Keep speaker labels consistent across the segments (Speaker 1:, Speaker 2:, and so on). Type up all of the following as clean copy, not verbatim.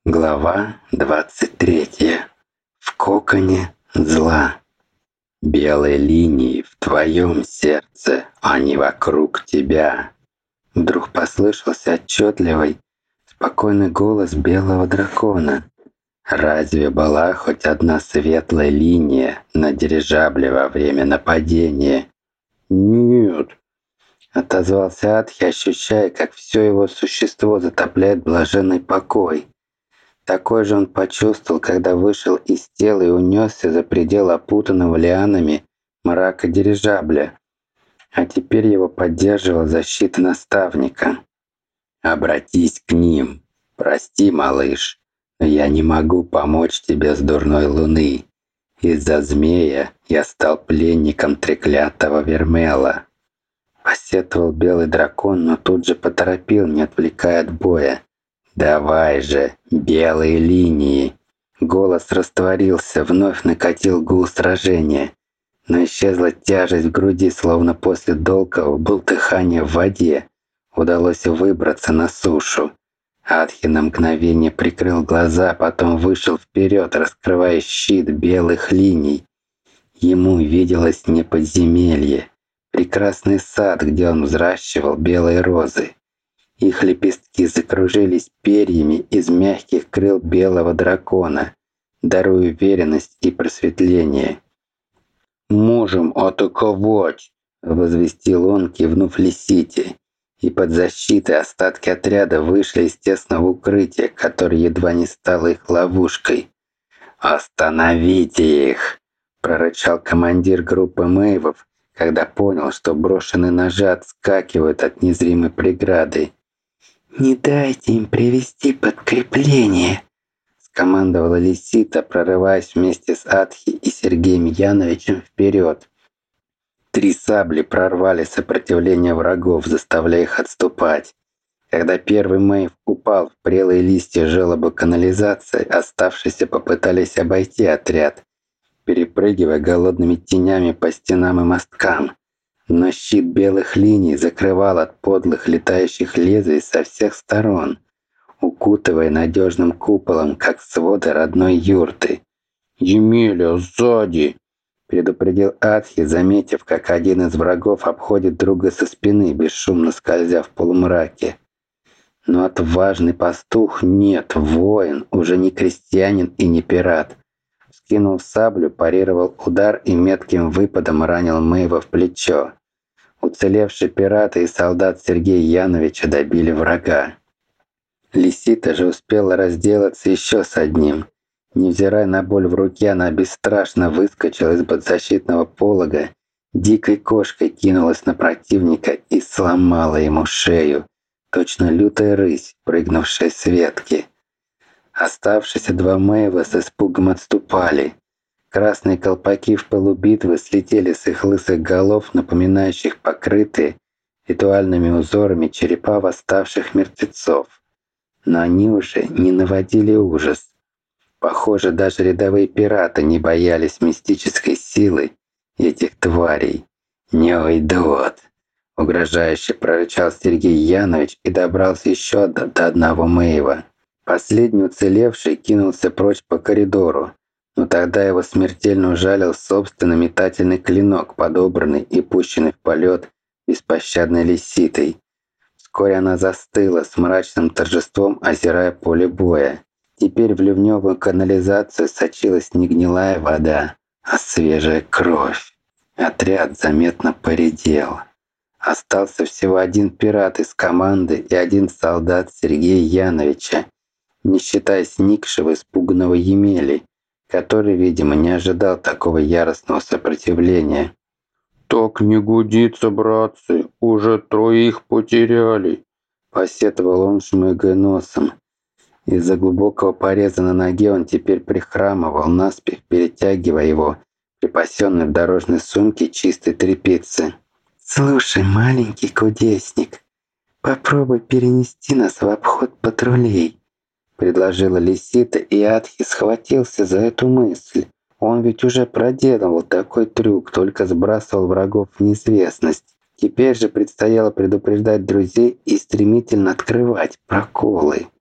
Speaker 1: Глава 23. В коконе зла. Белые линии в твоем сердце, а не вокруг тебя. Вдруг послышался отчетливый, спокойный голос белого дракона. Разве была хоть одна светлая линия на дирижабле во время нападения? Нет. Отозвался Атхи, ощущая, как все его существо затопляет блаженный покой. Такой же он почувствовал, когда вышел из тела и унесся за пределы опутанного лианами мрака дирижабля. А теперь его поддерживала защита наставника. «Обратись к ним. Прости, малыш, но я не могу помочь тебе с дурной луны. Из-за змея я стал пленником треклятого Вермела». Посетовал белый дракон, но тут же поторопил, не отвлекая от боя. «Давай же, белые линии!» Голос растворился, вновь накатил гул сражения. Но исчезла тяжесть в груди, словно после долгого бултыхания в воде. Удалось выбраться на сушу. Атхи на мгновение прикрыл глаза, потом вышел вперед, раскрывая щит белых линий. Ему виделось не подземелье, прекрасный сад, где он взращивал белые розы. Их лепестки закружились перьями из мягких крыл белого дракона, даруя уверенность и просветление. «Можем атаковать!» — возвестил он, кивнув Лисите. И под защитой остатки отряда вышли из тесного укрытия, которое едва не стало их ловушкой. «Остановите их!» — прорычал командир группы мэйвов, когда понял, что брошенные ножи отскакивают от незримой преграды. «Не дайте им привести подкрепление!» — скомандовала Лисита, прорываясь вместе с Атхи и Сергеем Яновичем вперед. 3 сабли прорвали сопротивление врагов, заставляя их отступать. Когда первый мэйв упал в прелые листья желоба канализации, оставшиеся попытались обойти отряд, перепрыгивая голодными тенями по стенам и мосткам. Но щит белых линий закрывал от подлых летающих лезвий со всех сторон, укутывая надежным куполом, как своды родной юрты. «Емеля, сзади!» — предупредил Атхи, заметив, как один из врагов обходит друга со спины, бесшумно скользя в полумраке. Но отважный пастух, нет, воин, уже не крестьянин и не пират. Скинул саблю, парировал удар и метким выпадом ранил мэйва в плечо. Уцелевшие пираты и солдат Сергея Яновича добили врага. Лисита же успела разделаться еще с одним. Невзирая на боль в руке, она бесстрашно выскочила из-под защитного полога, дикой кошкой кинулась на противника и сломала ему шею, точно лютая рысь, прыгнувшая с ветки. Оставшиеся 2 мэйва с испугом отступали. Красные колпаки в пылу битвы слетели с их лысых голов, напоминающих покрытые ритуальными узорами черепа восставших мертвецов. Но они уже не наводили ужас. Похоже, даже рядовые пираты не боялись мистической силы этих тварей. «Не уйдут!» — угрожающе прорычал Сергей Янович и добрался еще до одного мэйва. Последний уцелевший кинулся прочь по коридору, но тогда его смертельно ужалил собственный метательный клинок, подобранный и пущенный в полет беспощадной Лиситой. Вскоре она застыла с мрачным торжеством, озирая поле боя. Теперь в ливневую канализацию сочилась не гнилая вода, а свежая кровь. Отряд заметно поредел. Остался всего 1 пират из команды и 1 солдат Сергея Яновича, не считая сникшего испуганного Емели, который, видимо, не ожидал такого яростного сопротивления. «Так не годится, братцы, уже 3 потеряли», — посетовал он, шмыгая носом. Из-за глубокого пореза на ноге он теперь прихрамывал, наспех перетягивая его припасенной в дорожной сумке чистой тряпицы. «Слушай, маленький кудесник, попробуй перенести нас в обход патрулей», — предложила Лисита, и Атхи схватился за эту мысль. Он ведь уже проделывал такой трюк, только сбрасывал врагов в неизвестность. Теперь же предстояло предупреждать друзей и стремительно открывать проколы.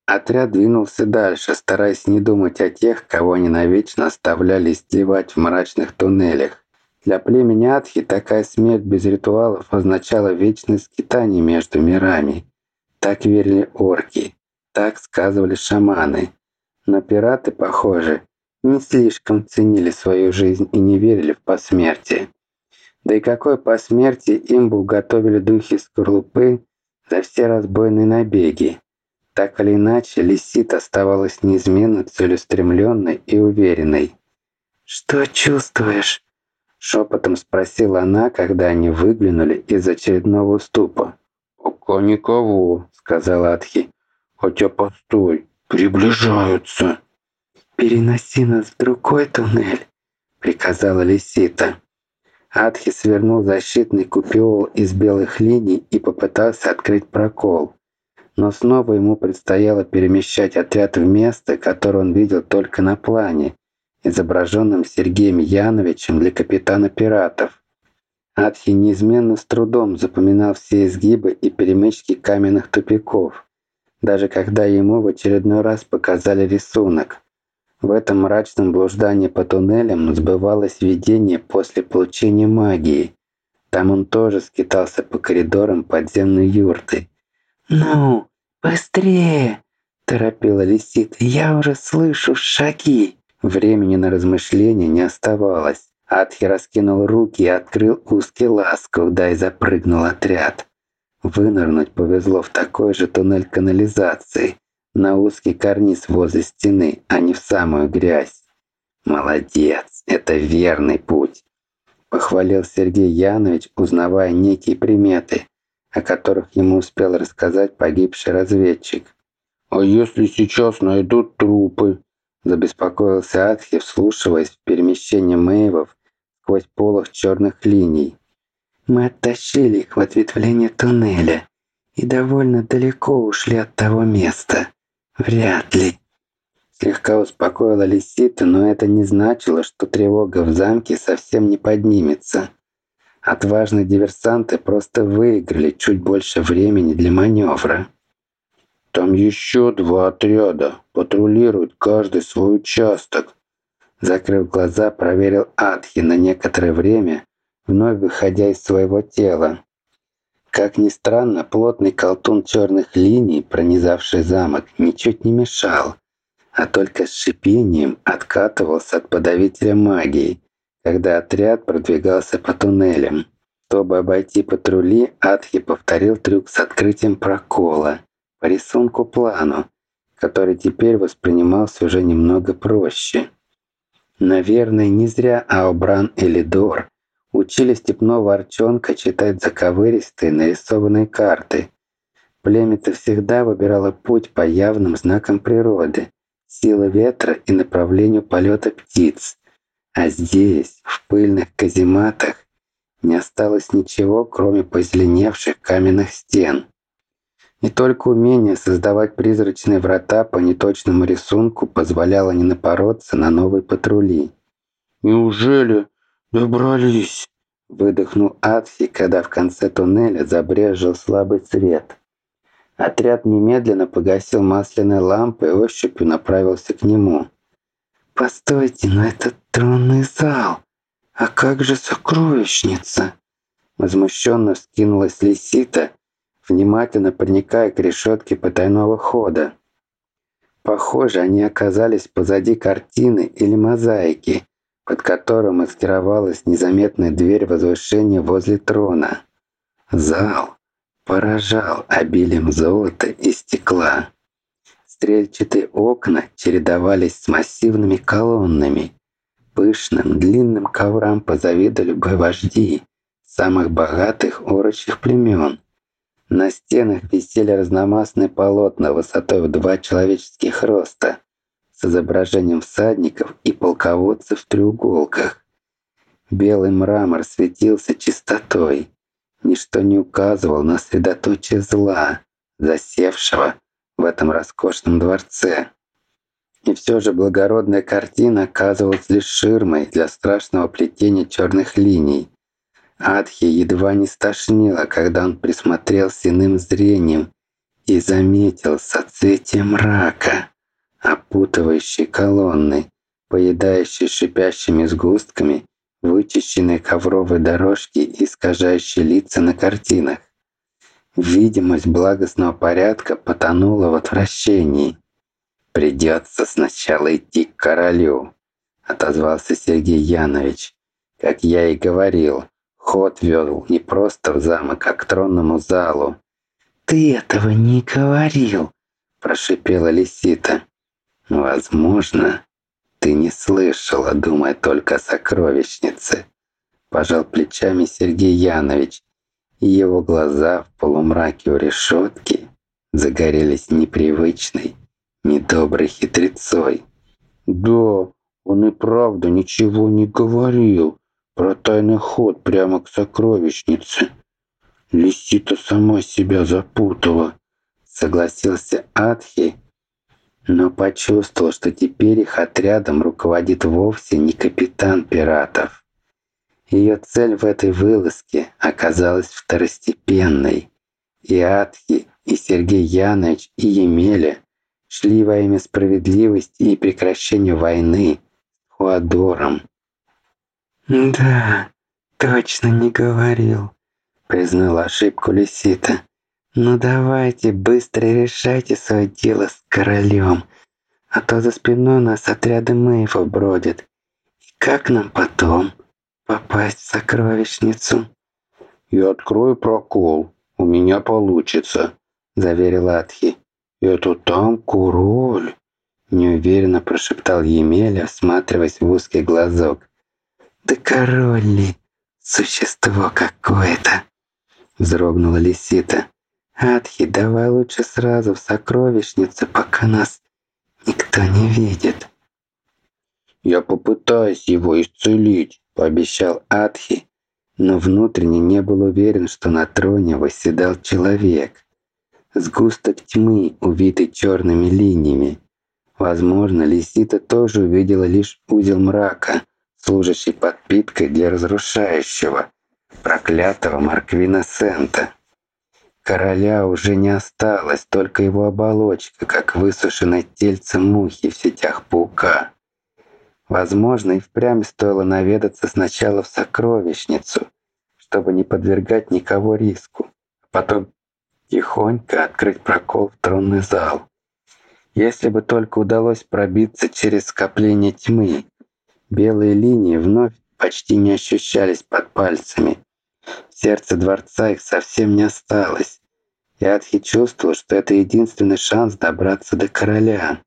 Speaker 1: Отряд двинулся дальше, стараясь не думать о тех, кого они навечно оставляли истлевать в мрачных туннелях. Для племени Атхи такая смерть без ритуалов означала вечное скитание между мирами. Так верили орки, так сказывали шаманы. Но пираты, похоже, не слишком ценили свою жизнь и не верили в посмертие. Да и какое посмертие им бы уготовили духи скорлупы за все разбойные набеги. Так или иначе, Лисит оставалась неизменно целеустремленной и уверенной. «Что чувствуешь?» — шепотом спросила она, когда они выглянули из очередного уступа. «Пока никого», — сказала Атхи. «Хотя постой, приближаются». «Переноси нас в другой туннель», — приказала Лисита. Атхи свернул защитный купеол из белых линий и попытался открыть прокол. Но снова ему предстояло перемещать отряд в место, которое он видел только на плане, изображенном Сергеем Яновичем для капитана пиратов. Атхи неизменно с трудом запоминал все изгибы и перемычки каменных тупиков, даже когда ему в очередной раз показали рисунок. В этом мрачном блуждании по туннелям сбывалось видение после получения магии. Там он тоже скитался по коридорам подземной юрты. «Ну, быстрее!» – торопила Лисита. «Я уже слышу шаги!» Времени на размышления не оставалось. Атхи раскинул руки и открыл узкий лаз, куда и запрыгнул отряд. Вынырнуть повезло в такой же туннель канализации, на узкий карниз возле стены, а не в самую грязь. «Молодец, это верный путь!» – похвалил Сергей Янович, узнавая некие приметы, о которых ему успел рассказать погибший разведчик. «А если сейчас найдут трупы?» – забеспокоился Атхи, вслушиваясь в перемещение мэйвов сквозь полох черных линий. «Мы оттащили их в ответвление туннеля и довольно далеко ушли от того места. Вряд ли». Слегка успокоила Лисита, но это не значило, что тревога в замке совсем не поднимется. Отважные диверсанты просто выиграли чуть больше времени для маневра. «Там еще 2 отряда, патрулируют каждый свой участок», закрыв глаза, проверил Атхи на некоторое время, вновь выходя из своего тела. Как ни странно, плотный колтун черных линий, пронизавший замок, ничуть не мешал, а только с шипением откатывался от подавителя магии, когда отряд продвигался по туннелям. Чтобы обойти патрули, Атхи повторил трюк с открытием прокола по рисунку-плану, который теперь воспринимался уже немного проще. Наверное, не зря Аобран и Лидор учили степного арчонка читать заковыристые нарисованные карты. Племя-то всегда выбирало путь по явным знакам природы, силы ветра и направлению полета птиц. А здесь, в пыльных казематах, не осталось ничего, кроме позеленевших каменных стен. И только умение создавать призрачные врата по неточному рисунку позволяло не напороться на новые патрули. «Неужели добрались?» – выдохнул Атхи, когда в конце туннеля забрезжил слабый свет. Отряд немедленно погасил масляные лампы и ощупью направился к нему. «Постойте, но это тронный зал! А как же сокровищница?» Возмущенно вскинулась Лисита, внимательно проникая к решетке потайного хода. Похоже, они оказались позади картины или мозаики, под которой маскировалась незаметная дверь возвышения возле трона. Зал поражал обилием золота и стекла. Стрельчатые окна чередовались с массивными колоннами. Пышным длинным коврам позавидовали бы вожди самых богатых орочих племен. На стенах висели разномастные полотна высотой в 2 человеческих роста с изображением всадников и полководцев в треуголках. Белый мрамор светился чистотой. Ничто не указывало на средоточие зла, засевшего в этом роскошном дворце. И все же благородная картина оказывалась лишь ширмой для страшного плетения черных линий. Атхи едва не стошнило, когда он присмотрелся иным зрением и заметил соцветие мрака, опутывающей колонны, поедающей шипящими сгустками вычищенные ковровые дорожки и искажающие лица на картинах. Видимость благостного порядка потонула в отвращении. «Придется сначала идти к королю», — отозвался Сергей Янович. «Как я и говорил, ход вел не просто в замок, а к тронному залу». «Ты этого не говорил», — прошипела Лисита. «Возможно, ты не слышала, думая только о сокровищнице», — пожал плечами Сергей Янович, и его глаза в полумраке у решетки загорелись непривычной, недоброй хитрецой. «Да, он и правда ничего не говорил про тайный ход прямо к сокровищнице. Лисита сама себя запутала», — согласился Атхи, но почувствовал, что теперь их отрядом руководит вовсе не капитан пиратов. Ее цель в этой вылазке оказалась второстепенной, и Атхи, и Сергей Янович, и Емеля шли во имя справедливости и прекращения войны с Хуадором. «Да, точно не говорил», — признала ошибку Лисита. «Ну давайте быстро решайте свое дело с королем, а то за спиной у нас отряды мэйфов бродят. И как нам потом попасть в сокровищницу?» «Я открою прокол, у меня получится», — заверил Атхи. «Это там король», — неуверенно прошептал Емеля, всматриваясь в узкий глазок. «Да король ли? Существо какое-то!» — вздрогнула Лисита. «Атхи, давай лучше сразу в сокровищницу, пока нас никто не видит». «Я попытаюсь его исцелить», — пообещал Атхи, но внутренне не был уверен, что на троне восседал человек. Сгусток тьмы, увитый черными линиями. Возможно, Лисита тоже увидела лишь узел мрака, служащий подпиткой для разрушающего, проклятого Марквина Сента. Короля уже не осталось, только его оболочка, как высушенное тельце мухи в сетях паука. Возможно, и впрямь стоило наведаться сначала в сокровищницу, чтобы не подвергать никого риску, а потом тихонько открыть прокол в тронный зал. Если бы только удалось пробиться через скопление тьмы, белые линии вновь почти не ощущались под пальцами. В сердце дворца их совсем не осталось. И Атхи чувствовал, что это единственный шанс добраться до короля.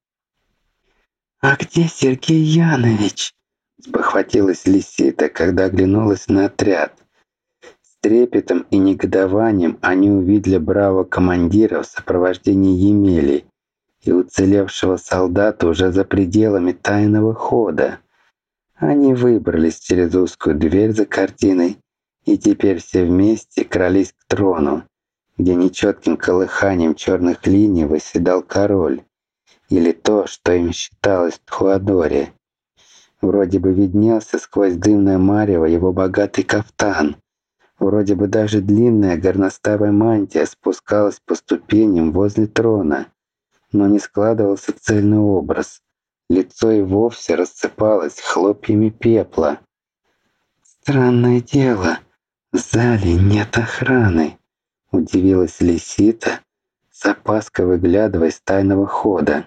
Speaker 1: «А где Сергей Янович?» — спохватилась Лисита, когда оглянулась на отряд. С трепетом и негодованием они увидели бравого командира в сопровождении Емели и уцелевшего солдата уже за пределами тайного хода. Они выбрались через узкую дверь за картиной и теперь все вместе крались к трону, где нечетким колыханием черных линий восседал король, или то, что им считалось в Хуадоре. Вроде бы виднелся сквозь дымное марево его богатый кафтан, вроде бы даже длинная горностаевая мантия спускалась по ступеням возле трона, но не складывался цельный образ. Лицо и вовсе рассыпалось хлопьями пепла. «Странное дело, в зале нет охраны», — удивилась Лисита, с опаской выглядывая с тайного хода.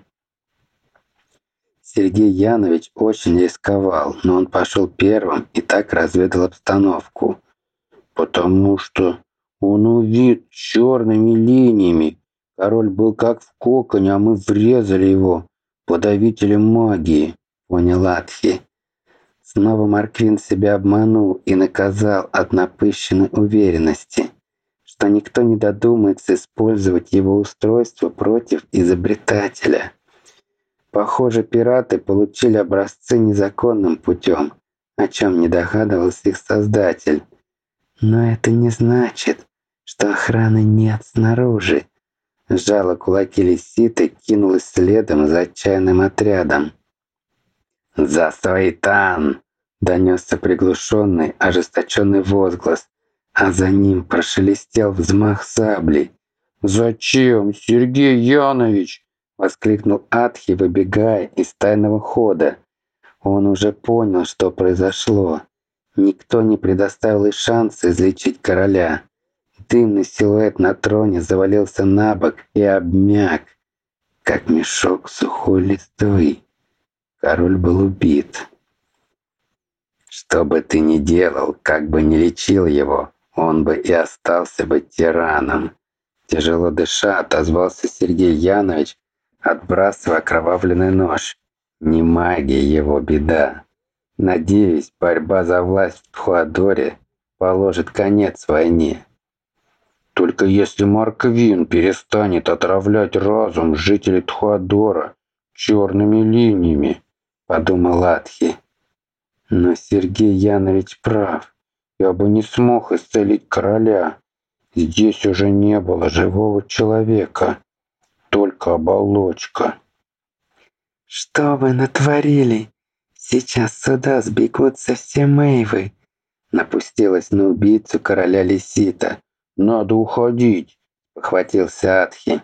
Speaker 1: Сергей Янович очень рисковал, но он пошел первым и так разведал обстановку. «Потому что он увит черными линиями. Король был как в коконе, а мы врезали его подавителем магии», — понял Атхи. Снова Марквин себя обманул и наказал от напыщенной уверенности, что никто не додумается использовать его устройство против изобретателя. Похоже, пираты получили образцы незаконным путем, о чем не догадывался их создатель. Но это не значит, что охраны нет снаружи. Сжала кулаки Лисита и кинулась следом за отчаянным отрядом. «За Сайтан!» — донесся приглушенный, ожесточенный возглас, а за ним прошелестел взмах сабли. «Зачем, Сергей Янович?» — воскликнул Атхи, выбегая из тайного хода. Он уже понял, что произошло. Никто не предоставил и шанса излечить короля. Дымный силуэт на троне завалился на бок и обмяк, как мешок сухой листвы. Король был убит. Что бы ты ни делал, как бы ни лечил его, он бы и остался бы тираном. Тяжело дыша, отозвался Сергей Янович, отбрасывая окровавленный нож. Не магия его беда. Надеюсь, борьба за власть в Тхуадоре положит конец войне. Только если Марквин перестанет отравлять разум жителей Тхуадора черными линиями, подумал Атхи. Но Сергей Янович прав. Я бы не смог исцелить короля. Здесь уже не было живого человека, только оболочка. «Что вы натворили? Сейчас сюда сбегутся все Мэйвы!» Напустилась на убийцу короля Лисита. «Надо уходить!» — похватился Атхи.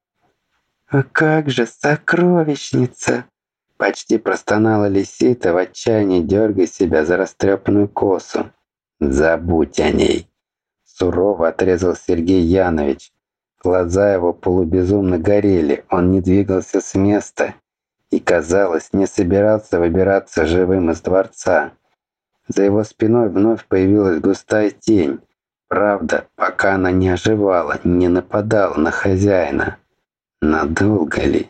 Speaker 1: «А как же сокровищница?» — почти простонала Лисита, в отчаянии дергая себя за растрепанную косу. «Забудь о ней!» — сурово отрезал Сергей Янович. Глаза его полубезумно горели, он не двигался с места и, казалось, не собирался выбираться живым из дворца. За его спиной вновь появилась густая тень. Правда, пока она не оживала, не нападала на хозяина. Надолго ли?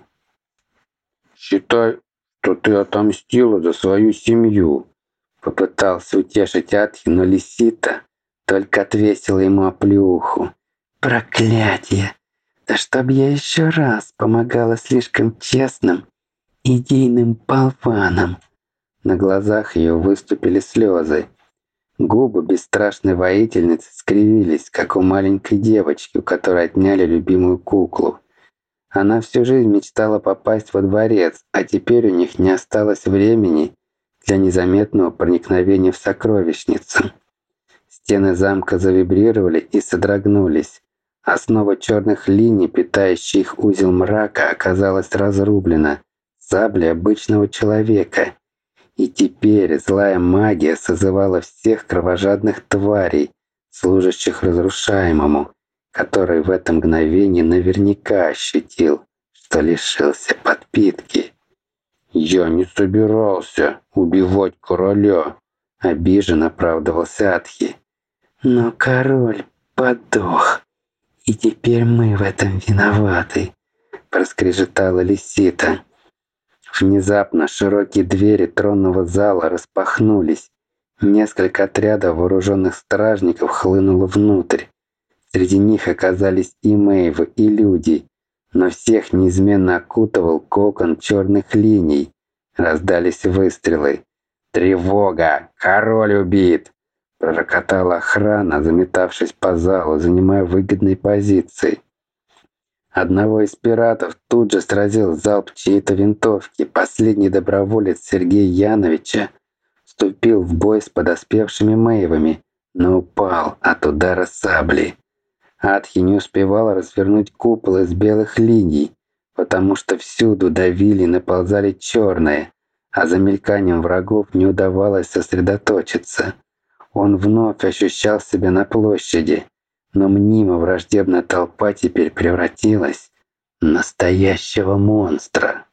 Speaker 1: «Считай, что ты отомстила за свою семью», — попытался утешить Атхи, но Лисита только отвесила ему оплеуху. «Проклятие! Да чтоб я еще раз помогала слишком честным, идейным болванам!» На глазах ее выступили слезы. Губы бесстрашной воительницы скривились, как у маленькой девочки, у которой отняли любимую куклу. Она всю жизнь мечтала попасть во дворец, а теперь у них не осталось времени для незаметного проникновения в сокровищницу. Стены замка завибрировали и содрогнулись. Основа черных линий, питающая их узел мрака, оказалась разрублена саблей обычного человека. И теперь злая магия созывала всех кровожадных тварей, служащих разрушаемому, который в это мгновение наверняка ощутил, что лишился подпитки. «Я не собирался убивать короля», — обиженно оправдывался Атхи. «Но король подох, и теперь мы в этом виноваты», — проскрежетала Лисита. Внезапно широкие двери тронного зала распахнулись. Несколько отрядов вооруженных стражников хлынуло внутрь. Среди них оказались и Мэйвы, и люди, но всех неизменно окутывал кокон черных линий. Раздались выстрелы. «Тревога! Король убит!» — пророкотала охрана, заметавшись по залу, занимая выгодные позиции. Одного из пиратов тут же сразил залп чьей-то винтовки. Последний доброволец Сергея Яновича вступил в бой с подоспевшими Мэйвами, но упал от удара сабли. Атхи не успевал развернуть купол из белых линий, потому что всюду давили и наползали черные, а за мельканием врагов не удавалось сосредоточиться. Он вновь ощущал себя на площади, но мнимо враждебная толпа теперь превратилась в настоящего монстра.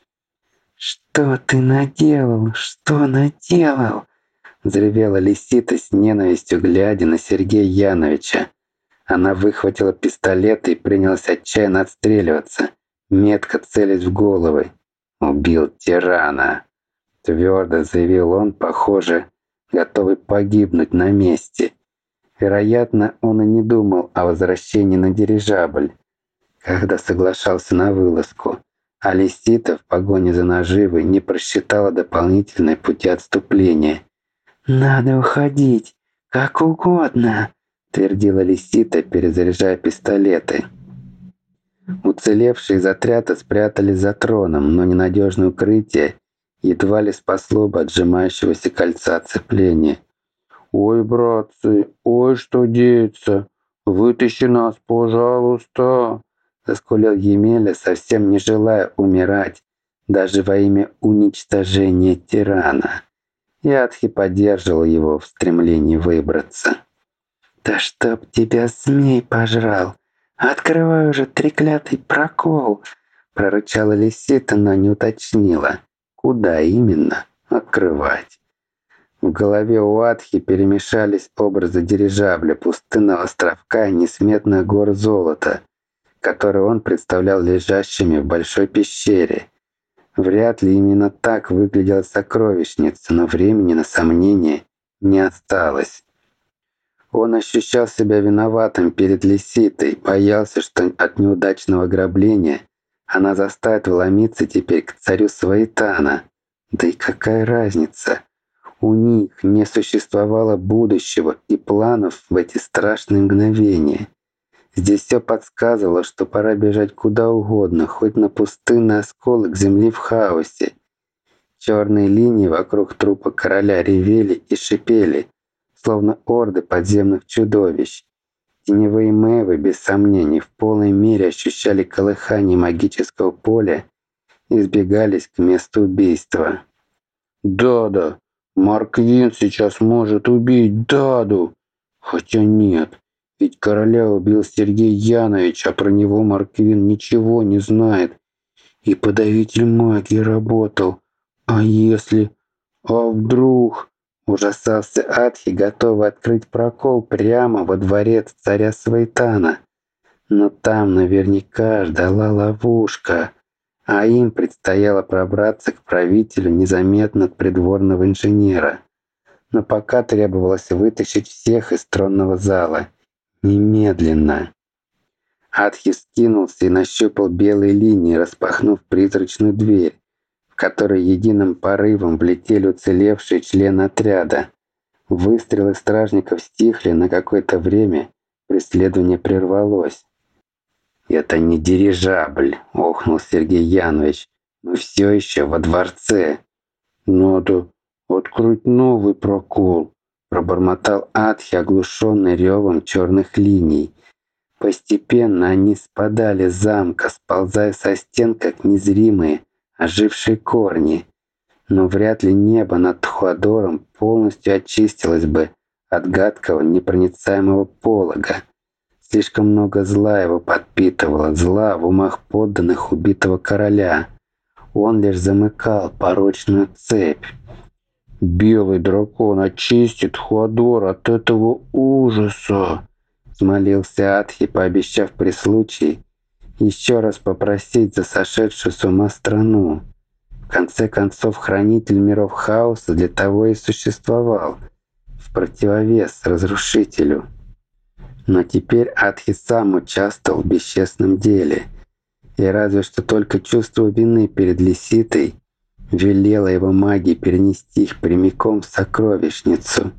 Speaker 1: «Что ты наделал? Что наделал?» — взревела Лисита с ненавистью, глядя на Сергея Яновича. Она выхватила пистолет и принялась отчаянно отстреливаться, метко целясь в головы. «Убил тирана!» — твердо заявил он, похоже, готовый погибнуть на месте. Вероятно, он и не думал о возвращении на дирижабль, когда соглашался на вылазку, а Лисита в погоне за наживой не просчитала дополнительные пути отступления. «Надо уходить, как угодно», — твердила Лисита, перезаряжая пистолеты. Уцелевшие из отряда спрятались за троном, но ненадежное укрытие едва ли спасло бы от сжимающегося кольца оцепления. «Ой, братцы, ой, что деется! «Вытащи нас, пожалуйста!» — заскулил Емеля, совсем не желая умирать, даже во имя уничтожения тирана. Ядхи поддерживал его в стремлении выбраться. «Да чтоб тебя змей пожрал! Открывай уже треклятый прокол!» — прорычала лисица, но не уточнила, куда именно открывать. В голове у Адхи перемешались образы дирижабля, пустынного островка и несметных гор золота, которые он представлял лежащими в большой пещере. Вряд ли именно так выглядела сокровищница, но времени на сомнение не осталось. Он ощущал себя виноватым перед лиситой, боялся, что от неудачного ограбления она заставит вломиться теперь к царю Сваитана. Да и какая разница? У них не существовало будущего и планов в эти страшные мгновения. Здесь все подсказывало, что пора бежать куда угодно, хоть на пустынный осколок земли в хаосе. Черные линии вокруг трупа короля ревели и шипели, словно орды подземных чудовищ. Теневые мэвы, без сомнений, в полной мере ощущали колыхание магического поля и сбегались к месту убийства. «Да-да, Марквин сейчас может убить Даду!» Хотя нет, ведь короля убил Сергей Янович, а про него Марквин ничего не знает. И подавитель магии работал. А если... А вдруг... Ужасался Адхи, готовый открыть прокол прямо во дворец царя Сваитана. Но там наверняка ждала ловушка, а им предстояло пробраться к правителю незаметно от придворного инженера. Но пока требовалось вытащить всех из тронного зала. Немедленно. Адхи скинулся и нащупал белые линии, распахнув призрачную дверь, в которой единым порывом влетели уцелевшие члены отряда. Выстрелы стражников стихли на какое-то время, преследование прервалось. «Это не дирижабль», — охнул Сергей Янович. «Мы все еще во дворце». «Надо открыть новый прокол», — пробормотал Адхи, оглушенный ревом черных линий. Постепенно они спадали с замка, сползая со стен, как незримые, ожившие корни. Но вряд ли небо над Тхуадором полностью очистилось бы от гадкого непроницаемого полога. Слишком много зла его подпитывало, зла в умах подданных убитого короля. Он лишь замыкал порочную цепь. «Белый дракон очистит Хуадор от этого ужаса!» Взмолился Адхи, пообещав при случае еще раз попросить за сошедшую с ума страну. В конце концов, хранитель миров хаоса для того и существовал, в противовес разрушителю. Но теперь Адхи сам участвовал в бесчестном деле, и разве что только чувство вины перед лиситой велело его магии перенести их прямиком в сокровищницу.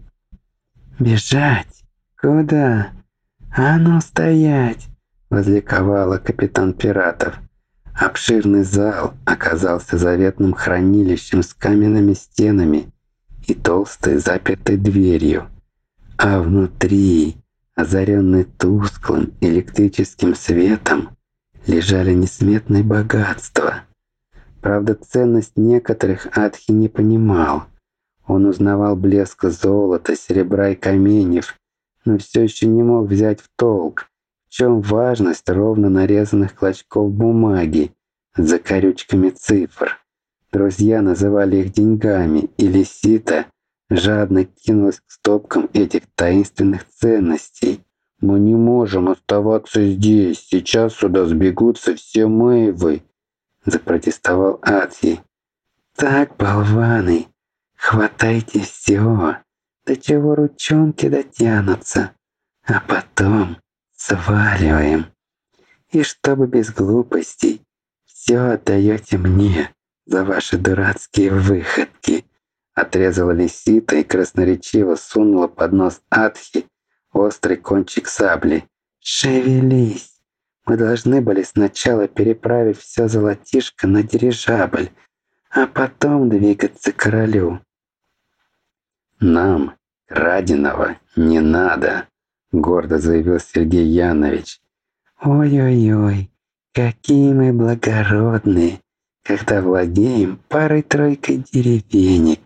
Speaker 1: «Бежать? Куда? А ну стоять!» — возликовала капитан пиратов. Обширный зал оказался заветным хранилищем с каменными стенами и толстой запертой дверью. А внутри, озаренный тусклым электрическим светом, лежали несметные богатства. Правда, ценность некоторых Адхи не понимал. Он узнавал блеск золота, серебра и каменьев, но все еще не мог взять в толк, в чем важность ровно нарезанных клочков бумаги с закорючками цифр. Друзья называли их деньгами, и лисита жадно кинулась к стопкам этих таинственных ценностей. «Мы не можем оставаться здесь, сейчас сюда сбегутся все мэйвы», — запротестовал Адхи. «Так, болваны, хватайте все, до чего ручонки дотянутся, а потом сваливаем. И чтобы без глупостей, все отдаете мне за ваши дурацкие выходки», — отрезала лисита и красноречиво сунула под нос Адхи острый кончик сабли. «Шевелись! Мы должны были сначала переправить все золотишко на дирижабль, а потом двигаться к королю». «Нам краденого не надо», гордо заявил Сергей Янович. «Ой-ой-ой, какие мы благородные, когда владеем парой-тройкой деревенек.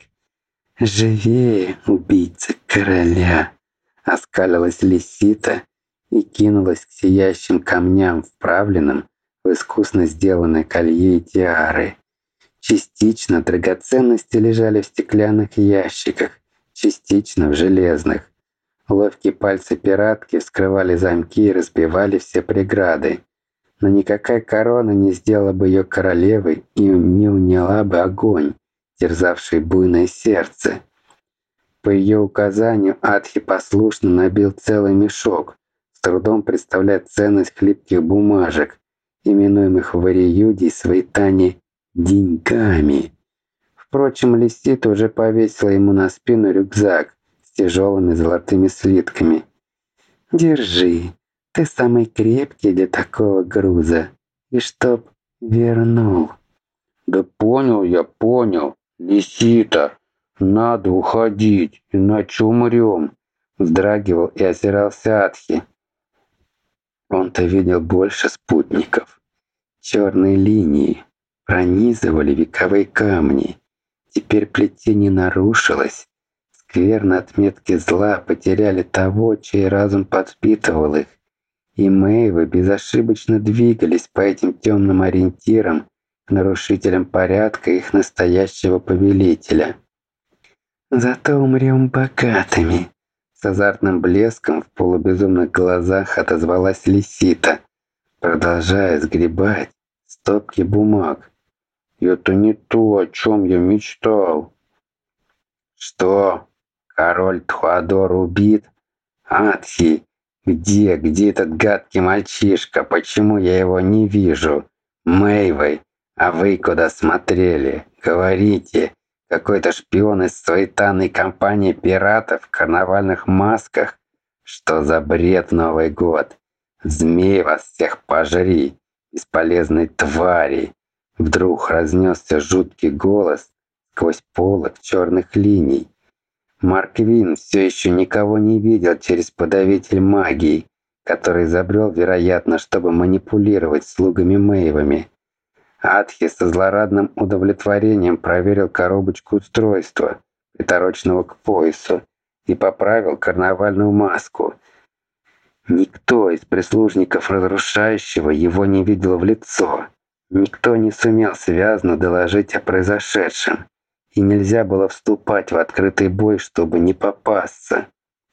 Speaker 1: Живее, убийца короля!» Оскалилась лисита и кинулась к сияющим камням, вправленным в искусно сделанное колье и тиары. Частично драгоценности лежали в стеклянных ящиках, частично в железных. Ловкие пальцы пиратки вскрывали замки и разбивали все преграды. Но никакая корона не сделала бы ее королевой и не уняла бы огонь, терзавший буйное сердце. По ее указанию Атхи послушно набил целый мешок, с трудом представляя ценность хлипких бумажек, именуемых в Ариюде и Свейтане деньгами. Впрочем, лисита уже повесила ему на спину рюкзак с тяжелыми золотыми слитками. «Держи, ты самый крепкий для такого груза, и чтоб вернул».
Speaker 2: «Да понял я, понял, лисита, надо уходить, иначе умрем»,
Speaker 1: вздрагивал и озирался Атхи. Он-то видел больше спутников. Черные линии пронизывали вековые камни. Теперь плетение нарушилось. Скверно отметки зла потеряли того, чей разум подпитывал их. И Мэйвы безошибочно двигались по этим темным ориентирам к нарушителям порядка их настоящего повелителя. «Зато умрем богатыми», — с азартным блеском в полубезумных глазах отозвалась лисита, продолжая сгребать стопки бумаг.
Speaker 2: «Это не то, о чем я мечтал».
Speaker 1: «Что? Король Тхуадор убит? Атхи, где этот гадкий мальчишка? Почему я его не вижу? Мэйвэй, а вы куда смотрели? Говорите, какой-то шпион из своей тайной компании пиратов в карнавальных масках? Что за бред Новый год? Змей вас всех пожри, бесполезные твари!» Вдруг разнесся жуткий голос сквозь полог черных линий. Марквин все еще никого не видел через подавитель магии, который изобрел, вероятно, чтобы манипулировать слугами-мэйвами. Атхи со злорадным удовлетворением проверил коробочку устройства, притороченного к поясу, и поправил карнавальную маску. Никто из прислужников разрушающего его не видел в лицо. Никто не сумел связно доложить о произошедшем, и нельзя было вступать в открытый бой, чтобы не попасться.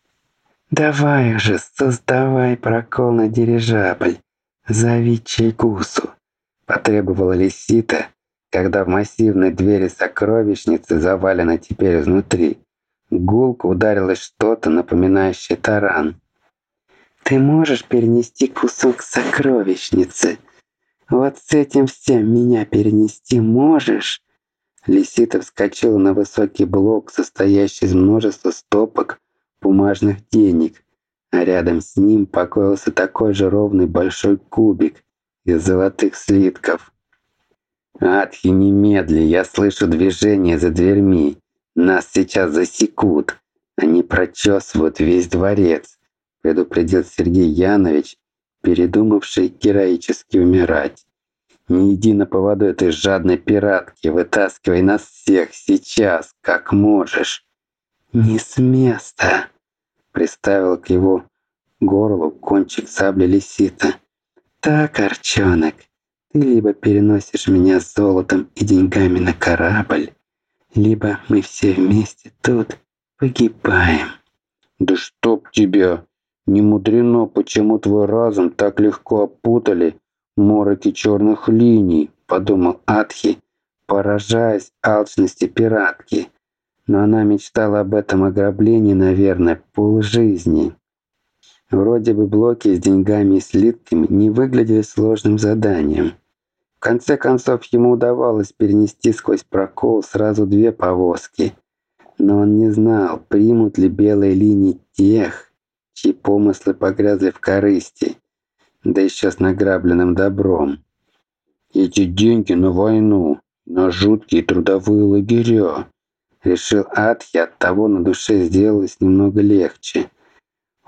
Speaker 1: «Давай уже, создавай прокол на дирижабль, зови Чайгусу», — потребовала лисита, когда в массивной двери сокровищницы, заваленной теперь изнутри, гулко ударилось что-то, напоминающее таран. «Ты можешь перенести кусок сокровищницы? Вот с этим всем меня перенести можешь?» Лисита вскочила на высокий блок, состоящий из множества стопок бумажных денег, а рядом с ним покоился такой же ровный большой кубик из золотых слитков. «Атхи, немедли, я слышу движение за дверьми. Нас сейчас засекут. Они прочесывают весь дворец», предупредил Сергей Янович, передумавший героически умирать. «Не иди на поводу этой жадной пиратки, вытаскивай нас всех сейчас, как можешь». «Не с места», — приставил к его горлу кончик сабли лисита. «Так, Арчонок, ты либо переносишь меня с золотом и деньгами на корабль, либо мы все вместе тут погибаем».
Speaker 2: «Да чтоб тебя! Не мудрено, почему твой разум так легко опутали мороки черных линий», — подумал Атхи,
Speaker 1: поражаясь алчности пиратки. Но она мечтала об этом ограблении, наверное, полжизни. Вроде бы блоки с деньгами и слитками не выглядели сложным заданием. В конце концов, ему удавалось перенести сквозь прокол сразу 2 повозки. Но он не знал, примут ли белые линии тех, чьи помыслы погрязли в корысти, да еще с награбленным добром.
Speaker 2: «Эти деньги на войну, на жуткие трудовые лагеря»,
Speaker 1: решил Атхи, оттого на душе сделалось немного легче.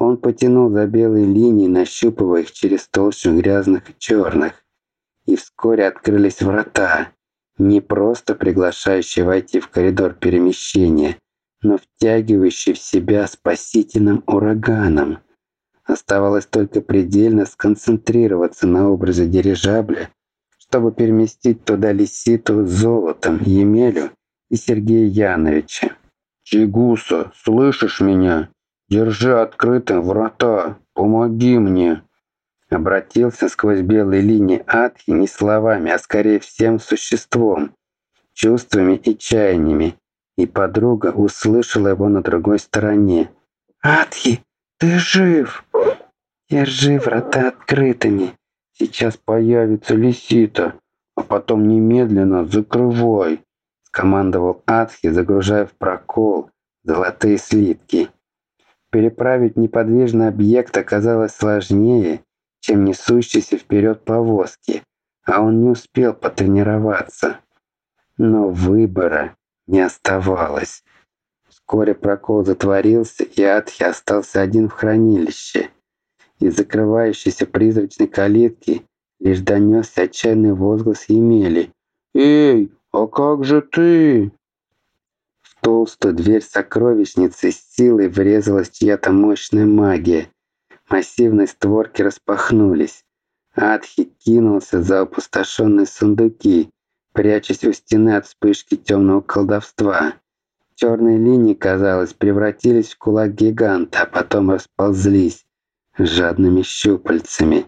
Speaker 1: Он потянул за белые линии, нащупывая их через толщу грязных и черных. И вскоре открылись врата, не просто приглашающие войти в коридор перемещения, но втягивающие в себя спасительным ураганом. Оставалось только предельно сконцентрироваться на образе дирижабля, чтобы переместить туда Лиситу с Золотом, Емелю и Сергея Яновича.
Speaker 2: «Чигуса, слышишь меня? Держи открытым врата, помоги мне!»
Speaker 1: Обратился сквозь белые линии Атхи не словами, а скорее всем существом, чувствами и чаяниями, и подруга услышала его на другой стороне. «Атхи, ты жив! Держи врата открытыми.
Speaker 2: Сейчас появится Лисита, а потом немедленно закрывай!»
Speaker 1: Скомандовал Атхи, загружая в прокол золотые слитки. Переправить неподвижный объект оказалось сложнее, чем несущийся вперед повозки, а он не успел потренироваться. Но выбора не оставалось. Вскоре прокол затворился, и Атхи остался один в хранилище. Из закрывающейся призрачной калитки лишь донесся отчаянный возглас Емели.
Speaker 2: «Эй, а как же ты?»
Speaker 1: В толстую дверь сокровищницы с силой врезалась чья-то мощная магия. Массивные створки распахнулись. Атхи кинулся за опустошенные сундуки, прячась у стены от вспышки темного колдовства. Черные линии, казалось, превратились в кулак гиганта, а потом расползлись жадными щупальцами.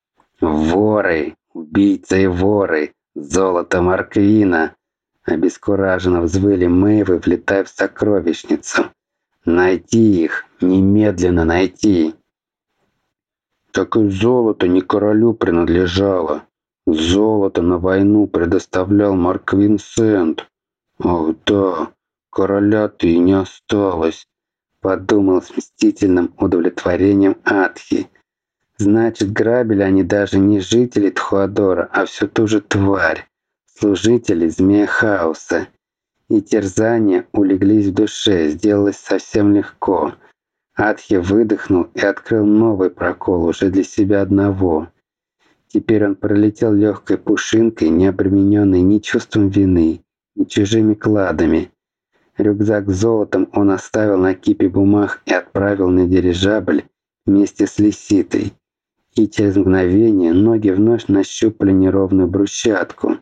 Speaker 1: «Воры! Убийцы и воры! Золото Марквина!» Обескураженно взвыли Мэйвы, влетая в сокровищницу. «Найти их! Немедленно найти!»
Speaker 2: «Так и золото не королю принадлежало. Золото на войну предоставлял Марквин Сент. Ах да, короля-то и не осталось»,
Speaker 1: — подумал с мстительным удовлетворением Атхи. «Значит, грабили они даже не жителей Тхуадора, а всю ту же тварь, служителей Змея Хаоса». И терзания улеглись в душе, сделалось совсем легко. Атхи выдохнул и открыл новый прокол уже для себя одного. Теперь он пролетел легкой пушинкой, не обремененной ни чувством вины, ни чужими кладами. Рюкзак с золотом он оставил на кипе бумаг и отправил на дирижабль вместе с Лиситой. И через мгновение ноги вновь нащупали неровную брусчатку.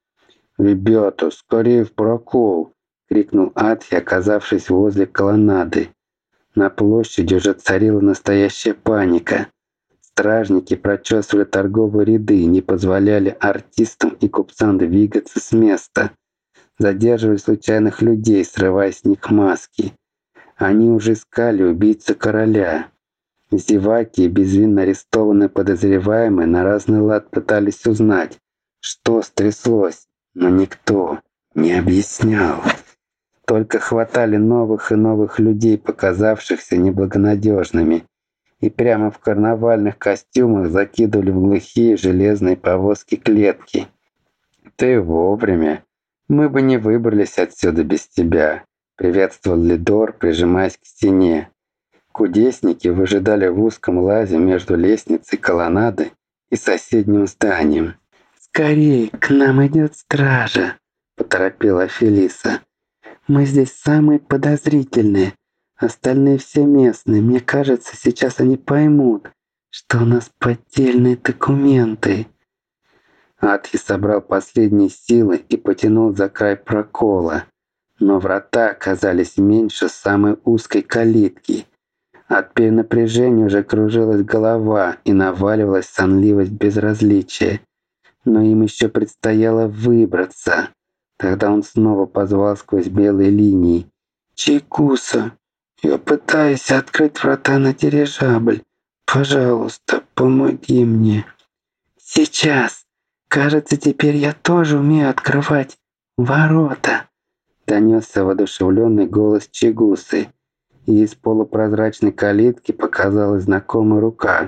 Speaker 2: «Ребята, скорее в прокол!»
Speaker 1: — крикнул Атхи, оказавшись возле колоннады. На площади уже царила настоящая паника. Стражники прочесывали торговые ряды и не позволяли артистам и купцам двигаться с места. Задерживали случайных людей, срывая с них маски. Они уже искали убийцу короля. Зеваки и безвинно арестованные подозреваемые на разный лад пытались узнать, что стряслось, но никто не объяснял. Только хватали новых и новых людей, показавшихся неблагонадежными, и прямо в карнавальных костюмах закидывали в глухие железные повозки клетки. «Ты вовремя. Мы бы не выбрались отсюда без тебя», — приветствовал Лидор, прижимаясь к стене. Кудесники выжидали в узком лазе между лестницей колоннады и соседним зданием. «Скорей, к нам идет стража», — поторопила Фелиса. «Мы здесь самые подозрительные. Остальные все местные. Мне кажется, сейчас они поймут, что у нас поддельные документы». Атхи собрал последние силы и потянул за край прокола. Но врата оказались меньше самой узкой калитки. От перенапряжения уже кружилась голова и наваливалась сонливость безразличия. Но им еще предстояло выбраться. Тогда он снова позвал сквозь белые линии. «Чикуса, я пытаюсь открыть врата на дирижабль. Пожалуйста, помоги мне». «Сейчас. Кажется, теперь я тоже умею открывать ворота», — донесся воодушевленный голос Чигусы. И из полупрозрачной калитки показалась знакомая рука.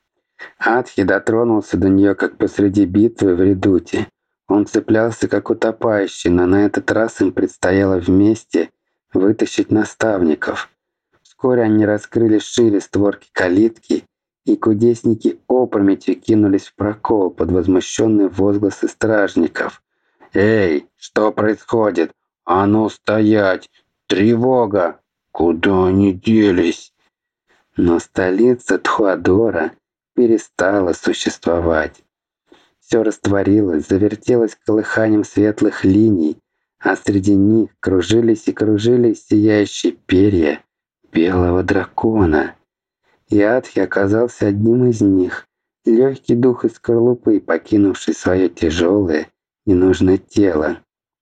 Speaker 1: Атхи дотронулся до нее, как посреди битвы в редуте. Он цеплялся, как утопающий, но на этот раз им предстояло вместе вытащить наставников. Вскоре они раскрыли шире створки калитки, и кудесники опрометью кинулись в прокол под возмущенные возгласы стражников. «Эй, что происходит? А ну стоять! Тревога! Куда они делись?» Но столица Тхуадора перестала существовать. Все растворилось, завертелось колыханием светлых линий, а среди них кружились и кружились сияющие перья белого дракона. И Атхи оказался одним из них, легкий дух из скорлупы, покинувший свое тяжелое, ненужное тело.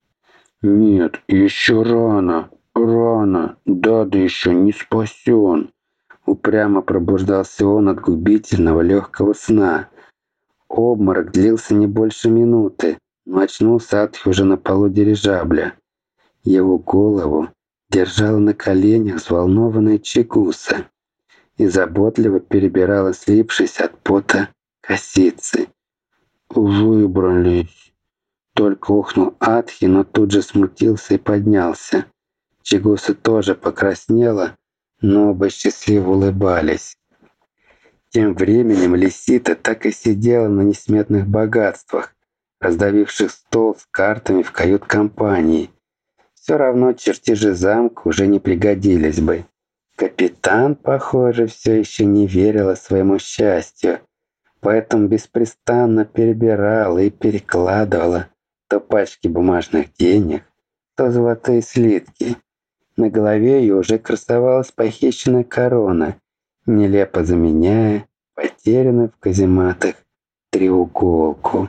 Speaker 2: «Нет, еще рано, рано, да еще не спасен!»
Speaker 1: Упрямо пробуждался он от губительного легкого сна. Обморок длился не больше минуты, но очнулся Атхи уже на полу дирижабля. Его голову держала на коленях взволнованная Чигуса и заботливо перебирала слипшись от пота косицы.
Speaker 2: «Выбрались!»
Speaker 1: Только ухнул Атхи, но тут же смутился и поднялся. Чигуса тоже покраснела, но оба счастливо улыбались. Тем временем Лисита так и сидела на несметных богатствах, раздавивших стол с картами в кают-компании. Все равно чертежи замка уже не пригодились бы. Капитан, похоже, все еще не верила своему счастью, поэтому беспрестанно перебирала и перекладывала то пачки бумажных денег, то золотые слитки. На голове ее уже красовалась похищенная корона, нелепо заменяя потерянную в казематах треуголку.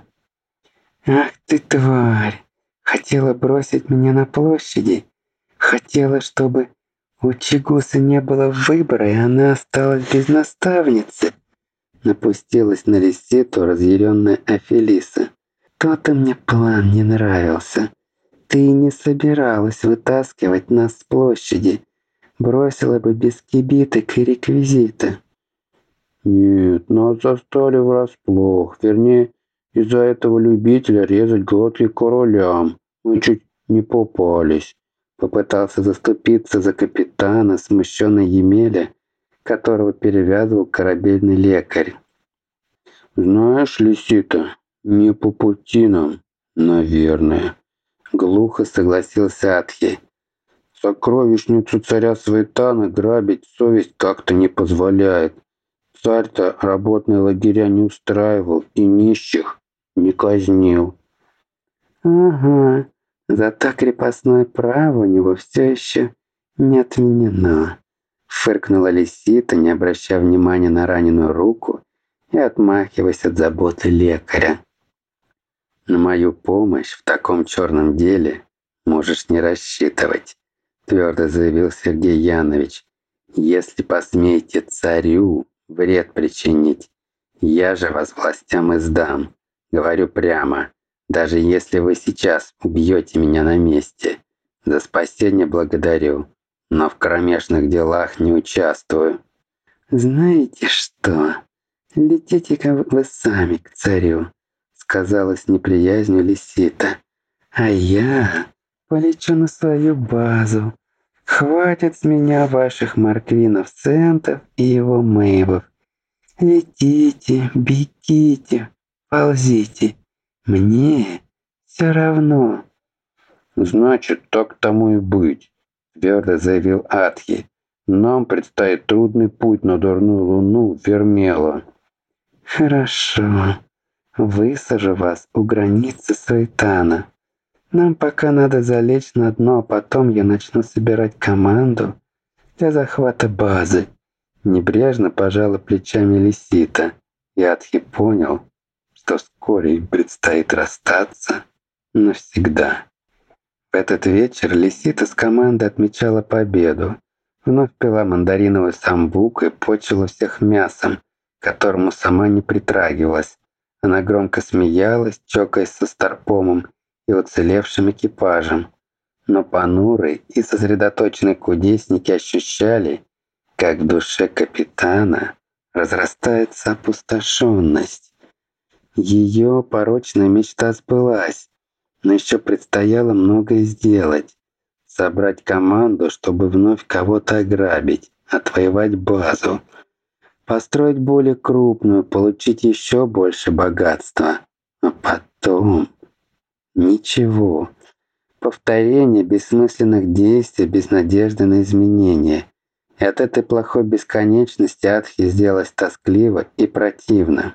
Speaker 1: «Ах ты, тварь! Хотела бросить меня на площади. Хотела, чтобы у Чигусы не было выбора, и она осталась без наставницы». Напустилась на Лиситу разъяренная Афелиса. «То-то мне план не нравился. Ты и не собиралась вытаскивать нас с площади. Бросила бы без кибиток и реквизита».
Speaker 2: «Нет, нас застали врасплох. Вернее, из-за этого любителя резать глотки королям. Мы чуть не попались».
Speaker 1: Попытался заступиться за капитана, смущенный Емеля, которого перевязывал корабельный лекарь.
Speaker 2: «Знаешь, Лисита, не по пути нам, наверное», —
Speaker 1: глухо согласился Атхи.
Speaker 2: «Сокровищницу царя Светана грабить совесть как-то не позволяет. Царь-то работные лагеря не устраивал и нищих не казнил».
Speaker 1: «Ага, зато крепостное право у него все еще не отменено», — фыркнула Лисита, не обращая внимания на раненую руку и отмахиваясь от заботы лекаря. «На мою помощь в таком черном деле можешь не рассчитывать», — твердо заявил Сергей Янович. «Если посмеете царю вред причинить, я же вас властям издам. Говорю прямо, даже если вы сейчас убьете меня на месте. За спасение благодарю, но в кромешных делах не участвую». «Знаете что? Летите-ка вы сами к царю», — сказала с неприязнью Лисита. «А я полечу на свою базу. Хватит с меня ваших морквинов-центов и его мэйвов. Летите, бегите, ползите. Мне все равно».
Speaker 2: «Значит, так тому и быть», — твердо заявил Атхи. «Нам предстоит трудный путь на дурную луну Вермела».
Speaker 1: «Хорошо. Высажу вас у границы Сайтана. Нам пока надо залечь на дно, а потом я начну собирать команду для захвата базы». Небрежно пожала плечами Лисита, и Атхи понял, что вскоре им предстоит расстаться навсегда. В этот вечер Лисита с командой отмечала победу. Вновь пила мандариновую самбуку и почила всех мясом, к которому сама не притрагивалась. Она громко смеялась, чокаясь со Старпомом и уцелевшим экипажем. Но понурые и сосредоточенные кудесники ощущали, как в душе капитана разрастается опустошенность. Ее порочная мечта сбылась, но еще предстояло многое сделать. Собрать команду, чтобы вновь кого-то ограбить, отвоевать базу, построить более крупную, получить еще больше богатства. А потом... ничего. Повторение бессмысленных действий без надежды на изменения. И от этой плохой бесконечности Адхи сделалось тоскливо и противно.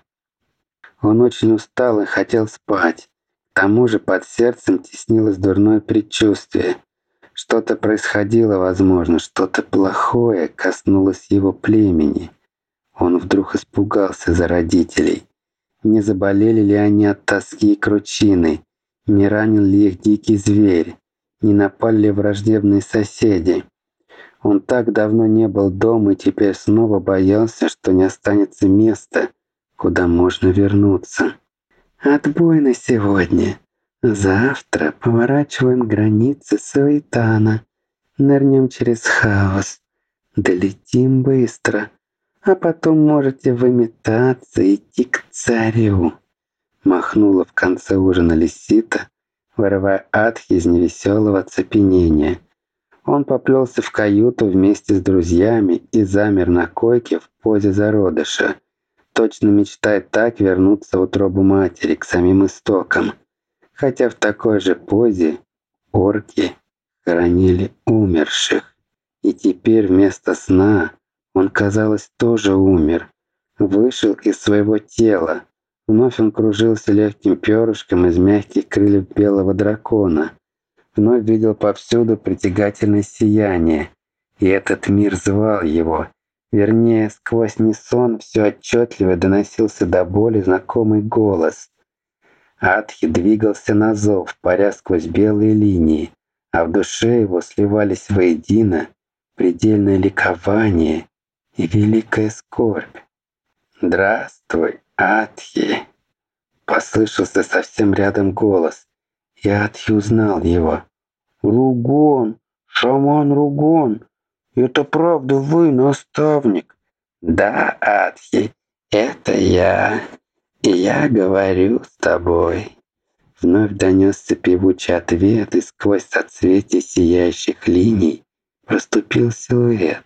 Speaker 1: Он очень устал и хотел спать. К тому же под сердцем теснилось дурное предчувствие. Что-то происходило, возможно, что-то плохое коснулось его племени. Он вдруг испугался за родителей. Не заболели ли они от тоски и кручины? Не ранил ли их дикий зверь? Не напали ли враждебные соседи? Он так давно не был дома и теперь снова боялся, что не останется места, куда можно вернуться. Отбой на сегодня. Завтра поворачиваем границы Суэтана. Нырнем через хаос. Долетим быстро. А потом можете выметаться и идти к царю. Махнула в конце ужина лисита, вырывая Адхи из невеселого оцепенения. Он поплелся в каюту вместе с друзьями и замер на койке в позе зародыша, точно мечтая так вернуться в утробу матери, к самим истокам. Хотя в такой же позе орки хоронили умерших. И теперь вместо сна он, казалось, тоже умер. Вышел из своего тела. Вновь он кружился легким перышком из мягких крыльев белого дракона. Вновь видел повсюду притягательное сияние. И этот мир звал его. Вернее, сквозь несон все отчетливо доносился до боли знакомый голос. Адхи двигался на зов, паря сквозь белые линии, а в душе его сливались воедино предельное ликование и великая скорбь. «Здравствуй, Адхи!» Послышался совсем рядом голос, и Адхи узнал его.
Speaker 2: «Ругон! Шаман Ругон! Это правда вы, наставник?»
Speaker 1: «Да, Адхи, это я, и я говорю с тобой». Вновь донесся певучий ответ, и сквозь соцветия сияющих линий проступил силуэт.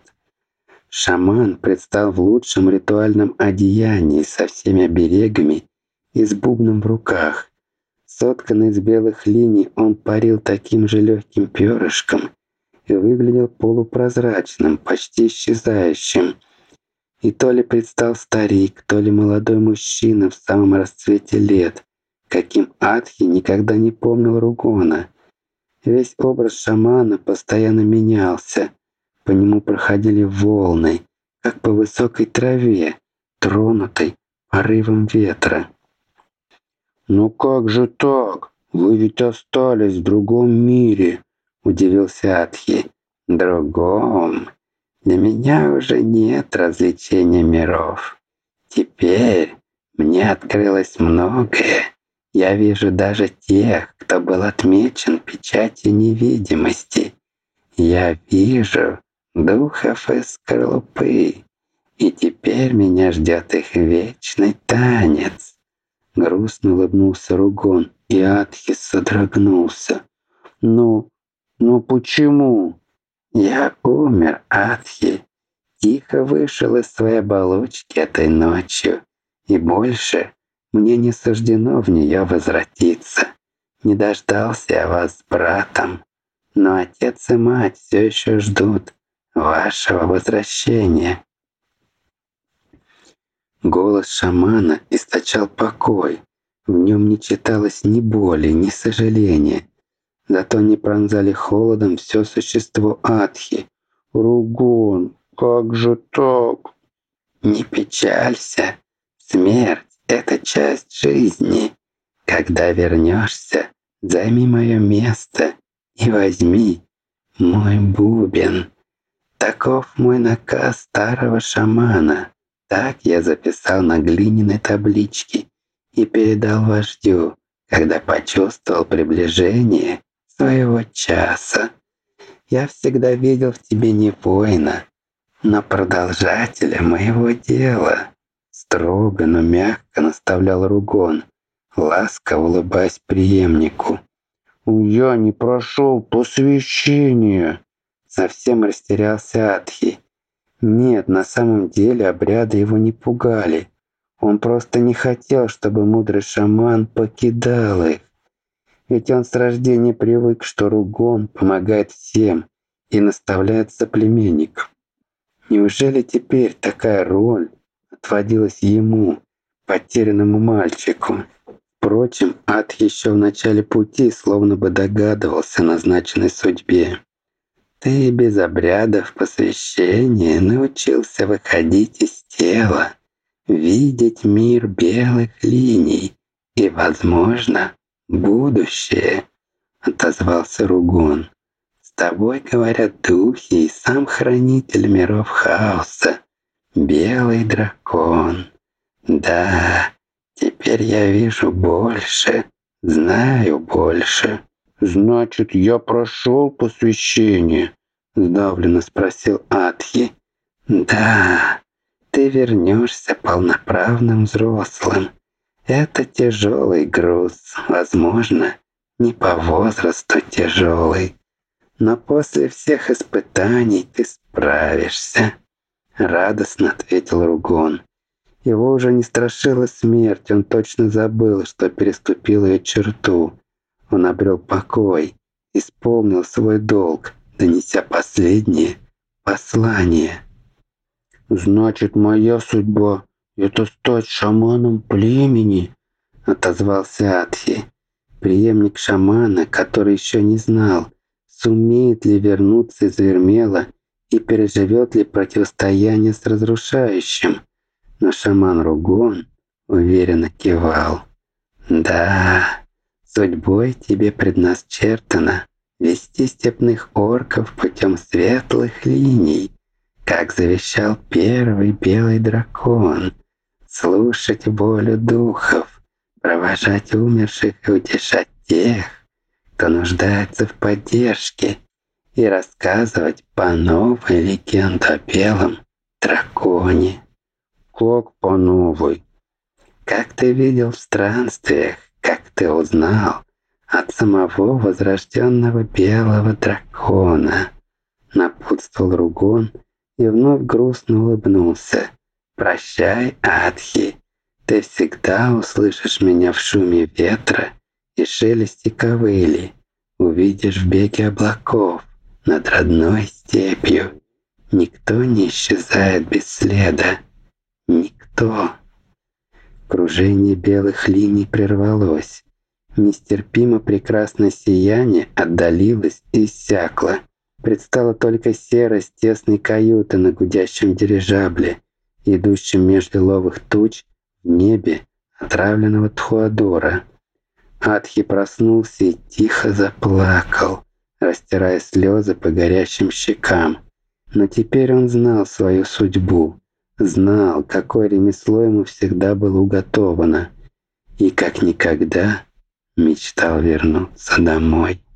Speaker 1: Шаман предстал в лучшем ритуальном одеянии со всеми оберегами и с бубном в руках. Сотканный из белых линий, он парил таким же легким перышком и выглядел полупрозрачным, почти исчезающим. И то ли предстал старик, то ли молодой мужчина в самом расцвете лет, каким Адхи никогда не помнил Ругона. Весь образ шамана постоянно менялся. По нему проходили волны, как по высокой траве, тронутой порывом ветра.
Speaker 2: «Но как же так? Вы ведь остались в другом мире», —
Speaker 1: удивился Адхи. «Другом? Для меня уже нет развлечения миров. Теперь мне открылось многое. Я вижу даже тех, кто был отмечен печатью невидимости. Я вижу духов из скорлупы, и теперь меня ждет их вечный танец». Грустно улыбнулся Ругон, и Адхи содрогнулся.
Speaker 2: «Но почему?»
Speaker 1: «Я умер, Адхи. Тихо вышел из своей оболочки этой ночью, и больше мне не суждено в нее возвратиться. Не дождался я вас с братом, но отец и мать все еще ждут вашего возвращения». Голос шамана источал покой. В нем не читалось ни боли, ни сожаления. Зато не пронзали холодом все существо Адхи.
Speaker 2: «Ругон, как же так?»
Speaker 1: «Не печалься. Смерть — это часть жизни. Когда вернешься, займи мое место и возьми мой бубен. Таков мой наказ старого шамана. Так я записал на глиняной табличке и передал вождю, когда почувствовал приближение своего часа. Я всегда видел в тебе не воина, но продолжателя моего дела». Строго, но мягко наставлял Ругон, ласково улыбаясь преемнику.
Speaker 2: «Я не прошел посвящение!»
Speaker 1: Совсем растерялся Адхи. Нет, на самом деле обряды его не пугали. Он просто не хотел, чтобы мудрый шаман покидал их. Ведь он с рождения привык, что Ругон помогает всем и наставляет соплеменников. Неужели теперь такая роль отводилась ему, потерянному мальчику? Впрочем, ад еще в начале пути словно бы догадывался о назначенной судьбе. Ты без обрядов посвящения научился выходить из тела, видеть мир белых линий и, возможно, будущее, отозвался Ругон. С тобой говорят духи и сам хранитель миров хаоса, белый дракон. Да, теперь я вижу больше, знаю больше.
Speaker 2: «Значит, я прошел посвящение?» —
Speaker 1: сдавленно спросил Атхи. Да, ты вернешься полноправным взрослым. Это тяжелый груз, возможно, не по возрасту тяжелый. Но после всех испытаний ты справишься, радостно ответил Ругон. Его уже не страшила смерть, он точно забыл, что переступил ее черту. Он обрел покой, исполнил свой долг, донеся последнее послание.
Speaker 2: «Значит, моя судьба — это стать шаманом племени?»
Speaker 1: — отозвался Атхи, преемник шамана, который еще не знал, сумеет ли вернуться из Вермела и переживет ли противостояние с разрушающим. Но шаман Ругон уверенно кивал. «Да, судьбой тебе предначертано вести степных орков путем светлых линий, как завещал первый белый дракон, слушать волю духов, провожать умерших и утешать тех, кто нуждается в поддержке, и рассказывать по новой легенду о белом драконе».
Speaker 2: «Как по новой?»
Speaker 1: Как ты видел в странствиях, как ты узнал от самого возрожденного белого дракона, напутствовал Ругон и вновь грустно улыбнулся. Прощай, Атхи, ты всегда услышишь меня в шуме ветра и шелесте ковыли, увидишь в беге облаков над родной степью. Никто не исчезает без следа. Никто. Кружение белых линий прервалось. Нестерпимо прекрасное сияние отдалилось и иссякло. Предстала только серость тесной каюты на гудящем дирижабле, идущем меж лиловых туч в небе отравленного Тхуадора. Атхи проснулся и тихо заплакал, растирая слезы по горящим щекам. Но теперь он знал свою судьбу. Знал, какое ремесло ему всегда было уготовано, и как никогда мечтал вернуться домой.